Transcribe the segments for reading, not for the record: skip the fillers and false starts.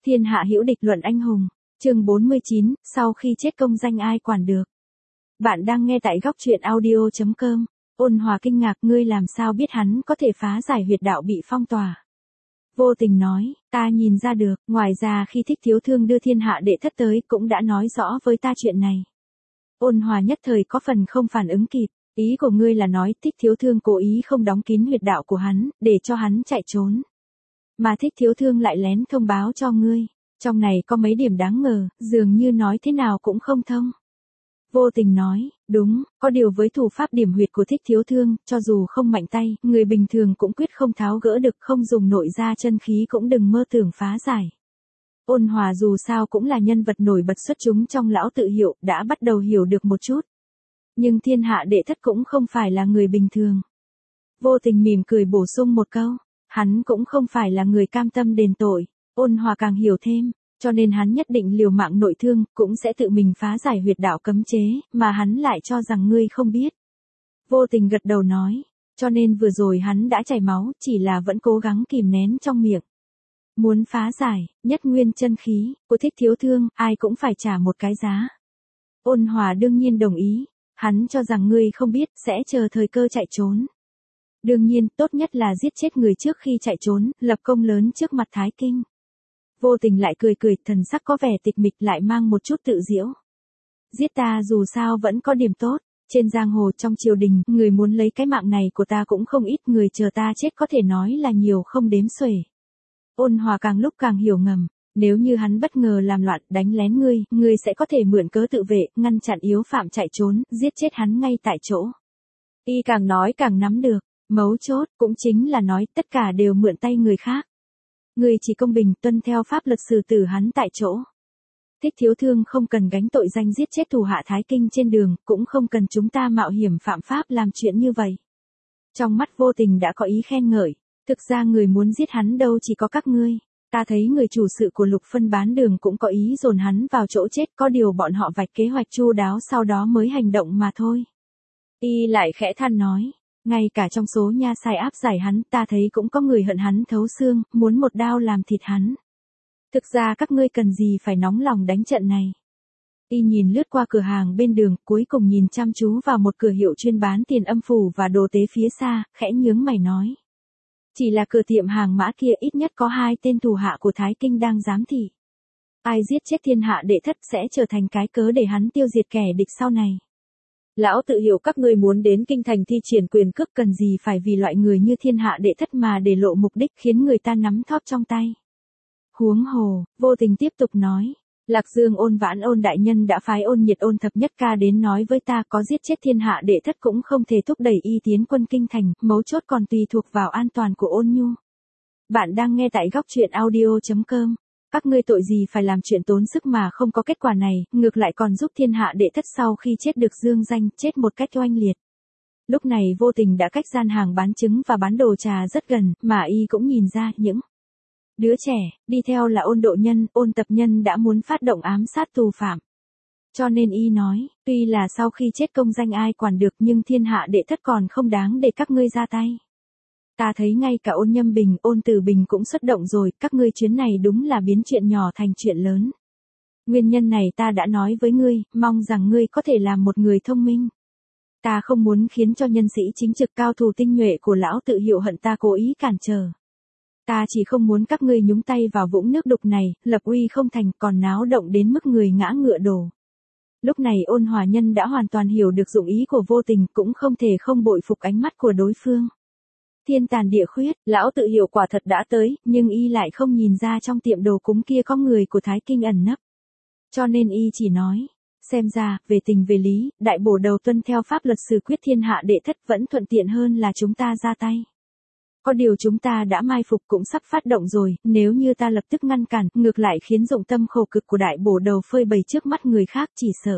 Thiên hạ hữu địch luận anh hùng. Chương 49, sau khi chết công danh ai quản được. Bạn đang nghe tại góc truyện audio.com. Ôn Hòa kinh ngạc, ngươi làm sao biết hắn có thể phá giải huyệt đạo bị phong tỏa. Vô Tình nói, ta nhìn ra được, ngoài ra khi Thích Thiếu Thương đưa thiên hạ đệ thất tới cũng đã nói rõ với ta chuyện này. Ôn Hòa nhất thời có phần không phản ứng kịp, ý của ngươi là nói Thích Thiếu Thương cố ý không đóng kín huyệt đạo của hắn, để cho hắn chạy trốn. Mà Thích Thiếu Thương lại lén thông báo cho ngươi, trong này có mấy điểm đáng ngờ, dường như nói thế nào cũng không thông. Vô Tình nói, đúng, có điều với thủ pháp điểm huyệt của Thích Thiếu Thương, cho dù không mạnh tay, người bình thường cũng quyết không tháo gỡ được, không dùng nội gia chân khí cũng đừng mơ tưởng phá giải. Ôn Hòa dù sao cũng là nhân vật nổi bật xuất chúng trong lão tự hiệu, đã bắt đầu hiểu được một chút. Nhưng thiên hạ đệ thất cũng không phải là người bình thường. Vô Tình mỉm cười bổ sung một câu, hắn cũng không phải là người cam tâm đền tội. Ôn Hòa càng hiểu thêm, cho nên hắn nhất định liều mạng nội thương, cũng sẽ tự mình phá giải huyệt đạo cấm chế, mà hắn lại cho rằng ngươi không biết. Vô Tình gật đầu nói, cho nên vừa rồi hắn đã chảy máu, chỉ là vẫn cố gắng kìm nén trong miệng. Muốn phá giải, nhất nguyên chân khí, của Thích Thiếu Thương, ai cũng phải trả một cái giá. Ôn Hòa đương nhiên đồng ý, hắn cho rằng ngươi không biết, sẽ chờ thời cơ chạy trốn. Đương nhiên, tốt nhất là giết chết người trước khi chạy trốn, lập công lớn trước mặt Thái Kinh. Vô Tình lại cười cười, thần sắc có vẻ tịch mịch lại mang một chút tự giễu. Giết ta dù sao vẫn có điểm tốt, trên giang hồ trong triều đình, người muốn lấy cái mạng này của ta cũng không ít, người chờ ta chết có thể nói là nhiều không đếm xuể. Ôn Hòa càng lúc càng hiểu ngầm, nếu như hắn bất ngờ làm loạn đánh lén ngươi sẽ có thể mượn cớ tự vệ, ngăn chặn yếu phạm chạy trốn, giết chết hắn ngay tại chỗ. Y càng nói càng nắm được, mấu chốt cũng chính là nói tất cả đều mượn tay người khác. Ngươi chỉ công bình tuân theo pháp luật xử tử hắn tại chỗ. Thích Thiếu Thương không cần gánh tội danh giết chết thủ hạ Thái Kinh trên đường, cũng không cần chúng ta mạo hiểm phạm pháp làm chuyện như vậy. Trong mắt Vô Tình đã có ý khen ngợi, thực ra người muốn giết hắn đâu chỉ có các ngươi. Ta thấy người chủ sự của Lục Phân bán đường cũng có ý dồn hắn vào chỗ chết, có điều bọn họ vạch kế hoạch chu đáo sau đó mới hành động mà thôi. Y lại khẽ than nói, ngay cả trong số nha sai áp giải hắn, ta thấy cũng có người hận hắn thấu xương, muốn một đao làm thịt hắn. Thực ra các ngươi cần gì phải nóng lòng đánh trận này. Y nhìn lướt qua cửa hàng bên đường, cuối cùng nhìn chăm chú vào một cửa hiệu chuyên bán tiền âm phủ và đồ tế phía xa, khẽ nhướng mày nói. Chỉ là cửa tiệm hàng mã kia ít nhất có 2 tên thủ hạ của Thái Kinh đang giám thị. Ai giết chết thiên hạ đệ thất sẽ trở thành cái cớ để hắn tiêu diệt kẻ địch sau này. Lão tự hiểu các ngươi muốn đến kinh thành thi triển quyền cước, cần gì phải vì loại người như thiên hạ đệ thất mà để lộ mục đích khiến người ta nắm thóp trong tay. Huống hồ, Vô Tình tiếp tục nói, Lạc Dương Ôn Vãn Ôn đại nhân đã phái Ôn Nhiệt Ôn thập nhất ca đến nói với ta, có giết chết thiên hạ đệ thất cũng không thể thúc đẩy y tiến quân kinh thành, mấu chốt còn tùy thuộc vào an toàn của Ôn Nhu. Bạn đang nghe tại góc truyện audio.com. Các ngươi tội gì phải làm chuyện tốn sức mà không có kết quả này, ngược lại còn giúp thiên hạ đệ thất sau khi chết được dương danh, chết một cách oanh liệt. Lúc này Vô Tình đã cách gian hàng bán trứng và bán đồ trà rất gần, mà y cũng nhìn ra những đứa trẻ đi theo là Ôn Độ Nhân, Ôn Tập Nhân đã muốn phát động ám sát tù phạm. Cho nên y nói, tuy là sau khi chết công danh ai quản được, nhưng thiên hạ đệ thất còn không đáng để các ngươi ra tay. Ta thấy ngay cả Ôn Nhâm Bình, Ôn Tử Bình cũng xuất động rồi, các ngươi chuyến này đúng là biến chuyện nhỏ thành chuyện lớn. Nguyên nhân này ta đã nói với ngươi, mong rằng ngươi có thể làm một người thông minh. Ta không muốn khiến cho nhân sĩ chính trực cao thủ tinh nhuệ của lão tự hiệu hận ta cố ý cản trở. Ta chỉ không muốn các ngươi nhúng tay vào vũng nước đục này, lập uy không thành, còn náo động đến mức người ngã ngựa đổ. Lúc này Ôn Hòa Nhân đã hoàn toàn hiểu được dụng ý của Vô Tình, cũng không thể không bội phục ánh mắt của đối phương. Thiên tàn địa khuyết, lão tự hiểu quả thật đã tới, nhưng y lại không nhìn ra trong tiệm đồ cúng kia có người của Thái Kinh ẩn nấp. Cho nên y chỉ nói, xem ra, về tình về lý, đại bổ đầu tuân theo pháp luật xử quyết thiên hạ đệ thất vẫn thuận tiện hơn là chúng ta ra tay. Có điều chúng ta đã mai phục cũng sắp phát động rồi, nếu như ta lập tức ngăn cản, ngược lại khiến dụng tâm khổ cực của đại bổ đầu phơi bày trước mắt người khác, chỉ sợ.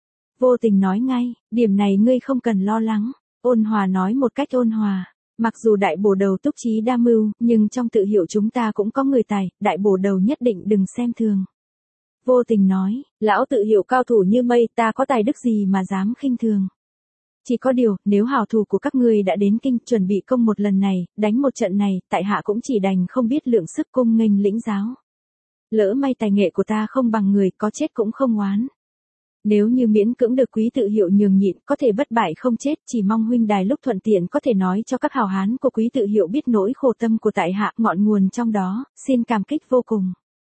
Vô Tình nói ngay, điểm này ngươi không cần lo lắng. Ôn Hòa nói một cách ôn hòa. Mặc dù đại bổ đầu túc trí đa mưu, nhưng trong tự hiệu chúng ta cũng có người tài, đại bổ đầu nhất định đừng xem thường. Vô Tình nói, lão tự hiệu cao thủ như mây, ta có tài đức gì mà dám khinh thường. Chỉ có điều, nếu hảo thủ của các ngươi đã đến kinh, chuẩn bị công một lần này, đánh một trận này, tại hạ cũng chỉ đành không biết lượng sức cung nghênh lĩnh giáo. Lỡ may tài nghệ của ta không bằng người, có chết cũng không oán. Nếu như miễn cưỡng được quý tự hiệu nhường nhịn, có thể bất bại không chết, chỉ mong huynh đài lúc thuận tiện có thể nói cho các hào hán của quý tự hiệu biết nỗi khổ tâm của tại hạ, ngọn nguồn trong đó, xin cảm kích vô cùng.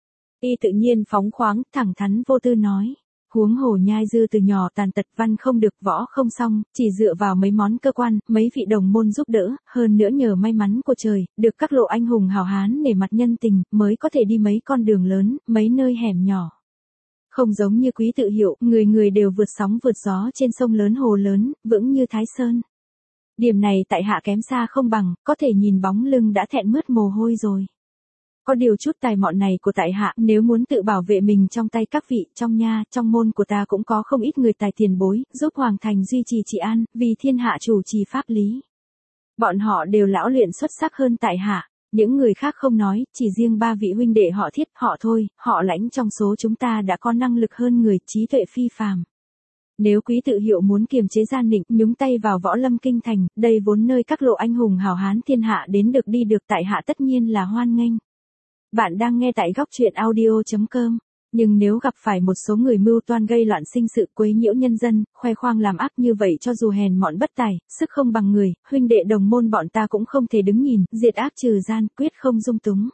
Y tự nhiên phóng khoáng, thẳng thắn vô tư nói. Huống hồ nhai dư từ nhỏ tàn tật văn không được võ không xong, chỉ dựa vào mấy món cơ quan, mấy vị đồng môn giúp đỡ, hơn nữa nhờ may mắn của trời, được các lộ anh hùng hào hán nể mặt nhân tình, mới có thể đi mấy con đường lớn, mấy nơi hẻm nhỏ. Không giống như quý tự hiệu, người người đều vượt sóng vượt gió trên sông lớn hồ lớn, vững như Thái Sơn. Điểm này tại hạ kém xa không bằng, có thể nhìn bóng lưng đã thẹn mướt mồ hôi rồi. Có điều chút tài mọn này của tại hạ, nếu muốn tự bảo vệ mình trong tay các vị, trong nha, trong môn của ta cũng có không ít người tài tiền bối, giúp hoàng thành duy trì trị an, vì thiên hạ chủ trì pháp lý. Bọn họ đều lão luyện xuất sắc hơn tại hạ, những người khác không nói, chỉ riêng ba vị huynh đệ họ Thiết, họ Thôi, họ Lãnh trong số chúng ta đã có năng lực hơn người, trí tuệ phi phàm. Nếu quý tự hiệu muốn kiềm chế gian nịnh, nhúng tay vào võ lâm kinh thành, đây vốn nơi các lộ anh hùng hào hán thiên hạ đến được đi được, tại hạ tất nhiên là hoan nghênh. Bạn đang nghe tại góc truyện audio.com. Nhưng nếu gặp phải một số người mưu toan gây loạn sinh sự, quấy nhiễu nhân dân, khoe khoang làm ác như vậy, cho dù hèn mọn bất tài, sức không bằng người, huynh đệ đồng môn bọn ta cũng không thể đứng nhìn, diệt ác trừ gian, quyết không dung túng.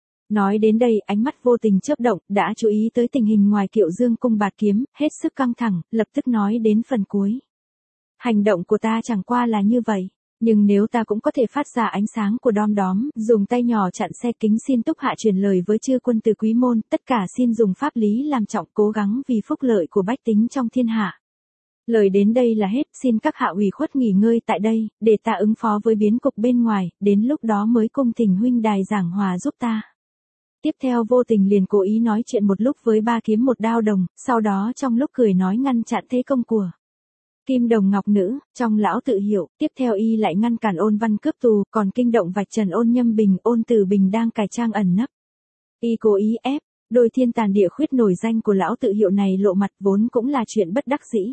Nói đến đây, ánh mắt vô tình chớp động, đã chú ý tới tình hình ngoài Kiệu Dương cung bạt kiếm, hết sức căng thẳng, lập tức nói đến phần cuối. Hành động của ta chẳng qua là như vậy. Nhưng nếu ta cũng có thể phát ra ánh sáng của đom đóm, dùng tay nhỏ chặn xe, kính xin túc hạ truyền lời với chư quân từ quý môn, tất cả xin dùng pháp lý làm trọng, cố gắng vì phúc lợi của bách tính trong thiên hạ. Lời đến đây là hết, xin các hạ ủy khuất nghỉ ngơi tại đây, để ta ứng phó với biến cục bên ngoài, đến lúc đó mới cung thỉnh huynh đài giảng hòa giúp ta. Tiếp theo vô tình liền cố ý nói chuyện một lúc với ba kiếm một đao đồng, sau đó trong lúc cười nói ngăn chặn thế công của Kim Đồng Ngọc Nữ, trong lão tự hiệu, tiếp theo y lại ngăn cản Ôn Văn cướp tù, còn kinh động vạch trần Ôn Nhâm Bình, Ôn Tử Bình đang cải trang ẩn nấp. Y cố ý ép, đôi thiên tàn địa khuyết nổi danh của lão tự hiệu này lộ mặt, vốn cũng là chuyện bất đắc dĩ.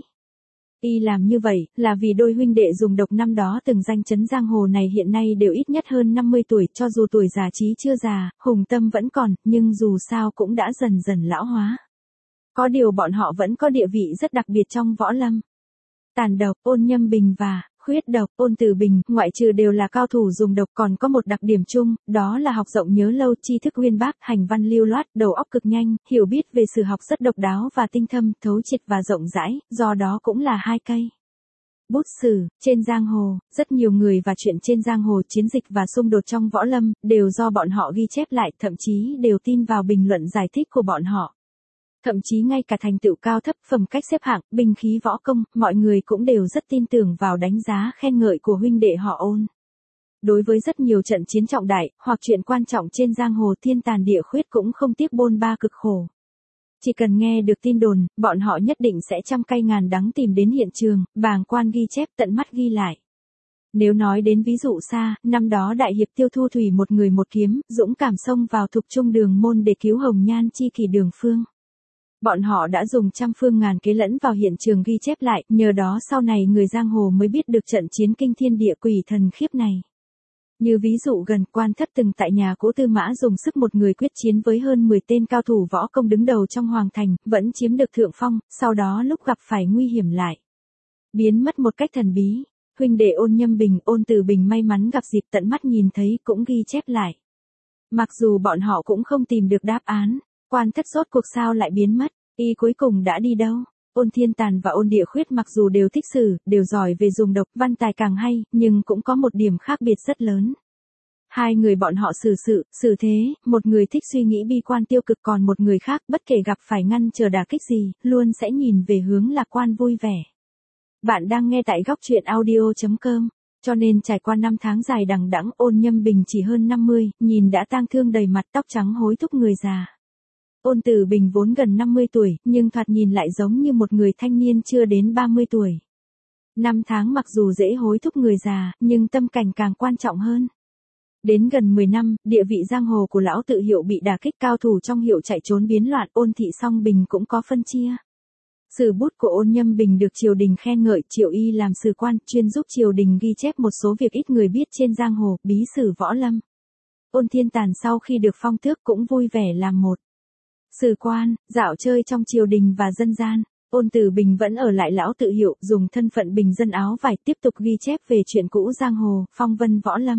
Y làm như vậy, là vì đôi huynh đệ dùng độc năm đó từng danh chấn giang hồ này hiện nay đều ít nhất hơn 50 tuổi, cho dù tuổi già trí chưa già, hùng tâm vẫn còn, nhưng dù sao cũng đã dần dần lão hóa. Có điều bọn họ vẫn có địa vị rất đặc biệt trong võ lâm. Tàn độc, Ôn Nhâm Bình và khuyết độc, Ôn Tử Bình, ngoại trừ đều là cao thủ dùng độc, còn có một đặc điểm chung, đó là học rộng nhớ lâu, tri thức uyên bác, hành văn lưu loát, đầu óc cực nhanh, hiểu biết về sử học rất độc đáo và tinh thâm, thấu triệt và rộng rãi, do đó cũng là hai cây bút sử trên giang hồ. Rất nhiều người và chuyện trên giang hồ, chiến dịch và xung đột trong võ lâm, đều do bọn họ ghi chép lại, thậm chí đều tin vào bình luận giải thích của bọn họ. Thậm chí ngay cả thành tựu cao thấp, phẩm cách xếp hạng, binh khí võ công, mọi người cũng đều rất tin tưởng vào đánh giá khen ngợi của huynh đệ họ Ôn. Đối với rất nhiều trận chiến trọng đại, hoặc chuyện quan trọng trên giang hồ, thiên tàn địa khuyết cũng không tiếc bôn ba cực khổ. Chỉ cần nghe được tin đồn, bọn họ nhất định sẽ trăm cay ngàn đắng tìm đến hiện trường, bàng quan ghi chép, tận mắt ghi lại. Nếu nói đến ví dụ xa, năm đó đại hiệp Tiêu Thu Thủy một người một kiếm, dũng cảm xông vào thục trung đường môn để cứu hồng nhan chi kỷ Đường Phương. Bọn họ đã dùng trăm phương ngàn kế lẫn vào hiện trường ghi chép lại, nhờ đó sau này người giang hồ mới biết được trận chiến kinh thiên địa quỷ thần khiếp này. Như ví dụ gần, Quan Thất từng tại nhà cũ Tư Mã dùng sức một người quyết chiến với hơn 10 tên cao thủ võ công đứng đầu trong hoàng thành, vẫn chiếm được thượng phong, sau đó lúc gặp phải nguy hiểm lại biến mất một cách thần bí. Huynh đệ Ôn Nhâm Bình, Ôn Tử Bình may mắn gặp dịp tận mắt nhìn thấy, cũng ghi chép lại. Mặc dù bọn họ cũng không tìm được đáp án, Quan Thất rốt cuộc sao lại biến mất, y cuối cùng đã đi đâu? Ôn Thiên Tàn và Ôn Địa Khuyết mặc dù đều thích sử, đều giỏi về dùng độc, văn tài càng hay, nhưng cũng có một điểm khác biệt rất lớn. Hai người bọn họ xử sự, xử thế, một người thích suy nghĩ bi quan tiêu cực, còn một người khác bất kể gặp phải ngăn trở đả kích gì, luôn sẽ nhìn về hướng lạc quan vui vẻ. Bạn đang nghe tại góc truyện audio.com. Cho nên trải qua 5 tháng dài đằng đẵng, Ôn Nhâm Bình chỉ hơn 50, nhìn đã tang thương đầy mặt, tóc trắng hối thúc người già. Ôn Tử Bình vốn gần 50 tuổi, nhưng thoạt nhìn lại giống như một người thanh niên chưa đến 30 tuổi. 5 tháng mặc dù dễ hối thúc người già, nhưng tâm cảnh càng quan trọng hơn. Đến gần 10 năm, địa vị giang hồ của lão tự hiệu bị đả kích, cao thủ trong hiệu chạy trốn biến loạn, Ôn Thị Song Bình cũng có phân chia. Sử bút của Ôn Nhâm Bình được triều đình khen ngợi, triệu y làm sử quan, chuyên giúp triều đình ghi chép một số việc ít người biết trên giang hồ, bí sử võ lâm. Ôn Thiên Tàn sau khi được phong tước cũng vui vẻ làm một Sử quan, dạo chơi trong triều đình và dân gian, Ôn Tử Bình vẫn ở lại Lão Tự Hiệu, dùng thân phận bình dân áo vải tiếp tục ghi chép về chuyện cũ giang hồ, phong vân võ lâm.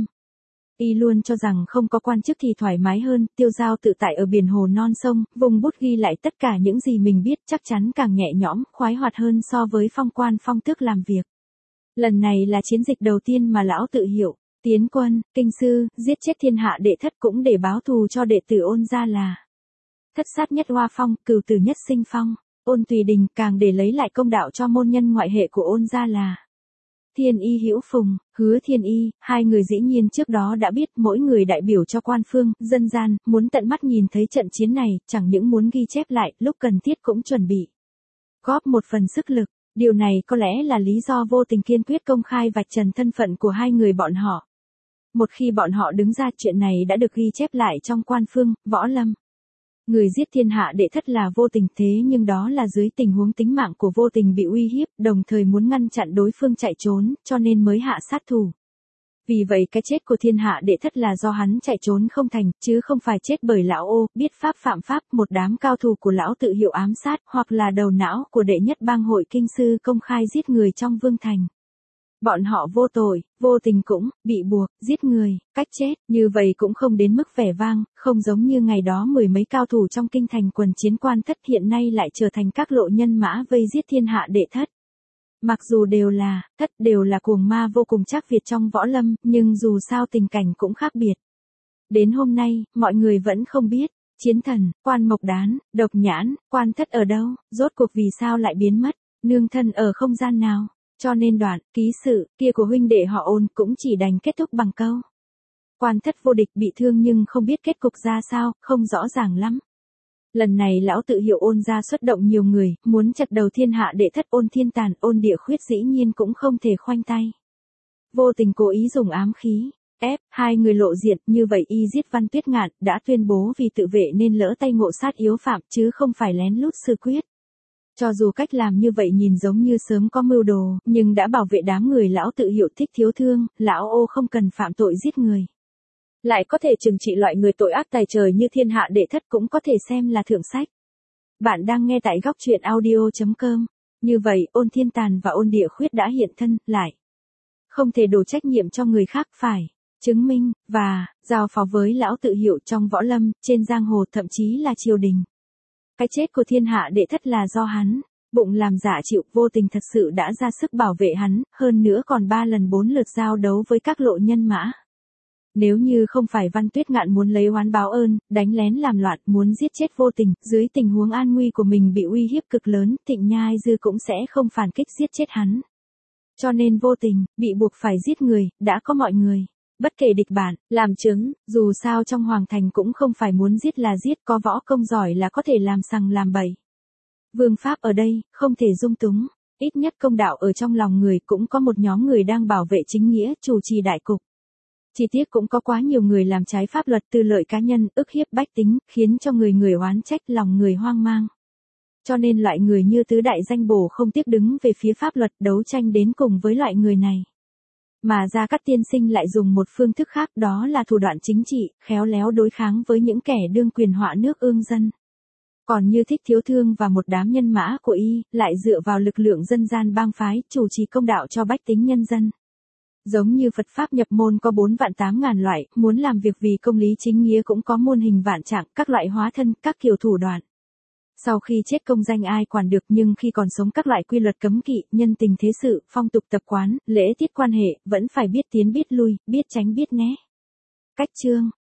Y luôn cho rằng không có quan chức thì thoải mái hơn, tiêu dao tự tại ở biển hồ non sông, vùng bút ghi lại tất cả những gì mình biết, chắc chắn càng nhẹ nhõm, khoái hoạt hơn so với phong quan phong tước làm việc. Lần này là chiến dịch đầu tiên mà Lão Tự Hiệu tiến quân, kinh sư, giết chết thiên hạ đệ thất cũng để báo thù cho đệ tử Ôn gia là thất sát nhất Hoa Phong, cửu tử nhất Sinh Phong. Ôn Tùy Đình càng để lấy lại công đạo cho môn nhân ngoại hệ của Ôn gia là Thiên Y Hữu Phùng, Hứa Thiên Y. Hai người dĩ nhiên trước đó đã biết, mỗi người đại biểu cho quan phương, dân gian, muốn tận mắt nhìn thấy trận chiến này, chẳng những muốn ghi chép lại, lúc cần thiết cũng chuẩn bị góp một phần sức lực. Điều này có lẽ là lý do Vô Tình kiên quyết công khai vạch trần thân phận của hai người bọn họ. Một khi bọn họ đứng ra, chuyện này đã được ghi chép lại trong quan phương, võ lâm. Người giết thiên hạ đệ thất là Vô Tình, thế nhưng đó là dưới tình huống tính mạng của Vô Tình bị uy hiếp, đồng thời muốn ngăn chặn đối phương chạy trốn, cho nên mới hạ sát thủ. Vì vậy cái chết của thiên hạ đệ thất là do hắn chạy trốn không thành, chứ không phải chết bởi lão Ô, biết pháp phạm pháp, một đám cao thủ của Lão Tự Hiệu ám sát, hoặc là đầu não của đệ nhất bang hội kinh sư công khai giết người trong vương thành. Bọn họ vô tội, Vô Tình cũng bị buộc giết người, cách chết, như vậy cũng không đến mức vẻ vang, không giống như ngày đó mười mấy cao thủ trong kinh thành quần chiến quan thất hiện nay lại trở thành các lộ nhân mã vây giết thiên hạ đệ thất. Mặc dù đều là cuồng ma vô cùng chắc Việt trong võ lâm, nhưng dù sao tình cảnh cũng khác biệt. Đến hôm nay, mọi người vẫn không biết, Chiến Thần, Quan Mộc Đán, Độc Nhãn, Quan Thất ở đâu, rốt cuộc vì sao lại biến mất, nương thân ở không gian nào. Cho nên đoạn ký sự kia của huynh đệ họ Ôn cũng chỉ đành kết thúc bằng câu Quan Thất vô địch bị thương, nhưng không biết kết cục ra sao, không rõ ràng lắm. Lần này Lão Tự Hiệu Ôn gia xuất động nhiều người, muốn chặt đầu thiên hạ đệ thất Ôn Thiên Tàn, Ôn Địa Khuyết dĩ nhiên cũng không thể khoanh tay. Vô Tình cố ý dùng ám khí ép hai người lộ diện, như vậy y giết Văn Tuyết Ngạn, đã tuyên bố vì tự vệ nên lỡ tay ngộ sát yếu phạm, chứ không phải lén lút xử quyết. Cho dù cách làm như vậy nhìn giống như sớm có mưu đồ, nhưng đã bảo vệ đám người Lão Tự Hiệu thích thiếu thương, Lão Ô không cần phạm tội giết người. Lại có thể trừng trị loại người tội ác tày trời như thiên hạ đệ thất, cũng có thể xem là thượng sách. Bạn đang nghe tại góc truyện audio.com. Như vậy, Ôn Thiên Tàn và Ôn Địa Khuyết đã hiện thân, lại không thể đổ trách nhiệm cho người khác, phải chứng minh, và giao phó với Lão Tự Hiệu trong võ lâm, trên giang hồ, thậm chí là triều đình. Cái chết của thiên hạ đệ thất là do hắn bụng làm dạ chịu. Vô Tình thật sự đã ra sức bảo vệ hắn, hơn nữa còn 3 lần 4 lượt giao đấu với các lộ nhân mã. Nếu như không phải Văn Tuyết Ngạn muốn lấy oán báo ơn, đánh lén làm loạn, muốn giết chết Vô Tình, dưới tình huống an nguy của mình bị uy hiếp cực lớn, Thịnh Nhai Dư cũng sẽ không phản kích giết chết hắn. Cho nên Vô Tình bị buộc phải giết người, đã có mọi người, bất kể địch bản, làm chứng, dù sao trong hoàng thành cũng không phải muốn giết là giết, có võ công giỏi là có thể làm sằng làm bậy. Vương pháp ở đây, không thể dung túng, ít nhất công đạo ở trong lòng người, cũng có một nhóm người đang bảo vệ chính nghĩa, chủ trì đại cục. Chi tiết cũng có quá nhiều người làm trái pháp luật, tư lợi cá nhân, ức hiếp bách tính, khiến cho người oán trách, lòng người hoang mang. Cho nên loại người như tứ đại danh bổ không tiếc đứng về phía pháp luật, đấu tranh đến cùng với loại người này. Mà Gia Cát tiên sinh lại dùng một phương thức khác, đó là thủ đoạn chính trị, khéo léo đối kháng với những kẻ đương quyền họa nước ương dân. Còn như Thích Thiếu Thương và một đám nhân mã của y, lại dựa vào lực lượng dân gian bang phái, chủ trì công đạo cho bách tính nhân dân. Giống như Phật Pháp nhập môn có 4.800.000 loại, muốn làm việc vì công lý chính nghĩa cũng có muôn hình vạn trạng, các loại hóa thân, các kiểu thủ đoạn. Sau khi chết công danh ai quản được, nhưng khi còn sống các loại quy luật cấm kỵ, nhân tình thế sự, phong tục tập quán, lễ tiết quan hệ, vẫn phải biết tiến biết lui, biết tránh biết né. Cách chương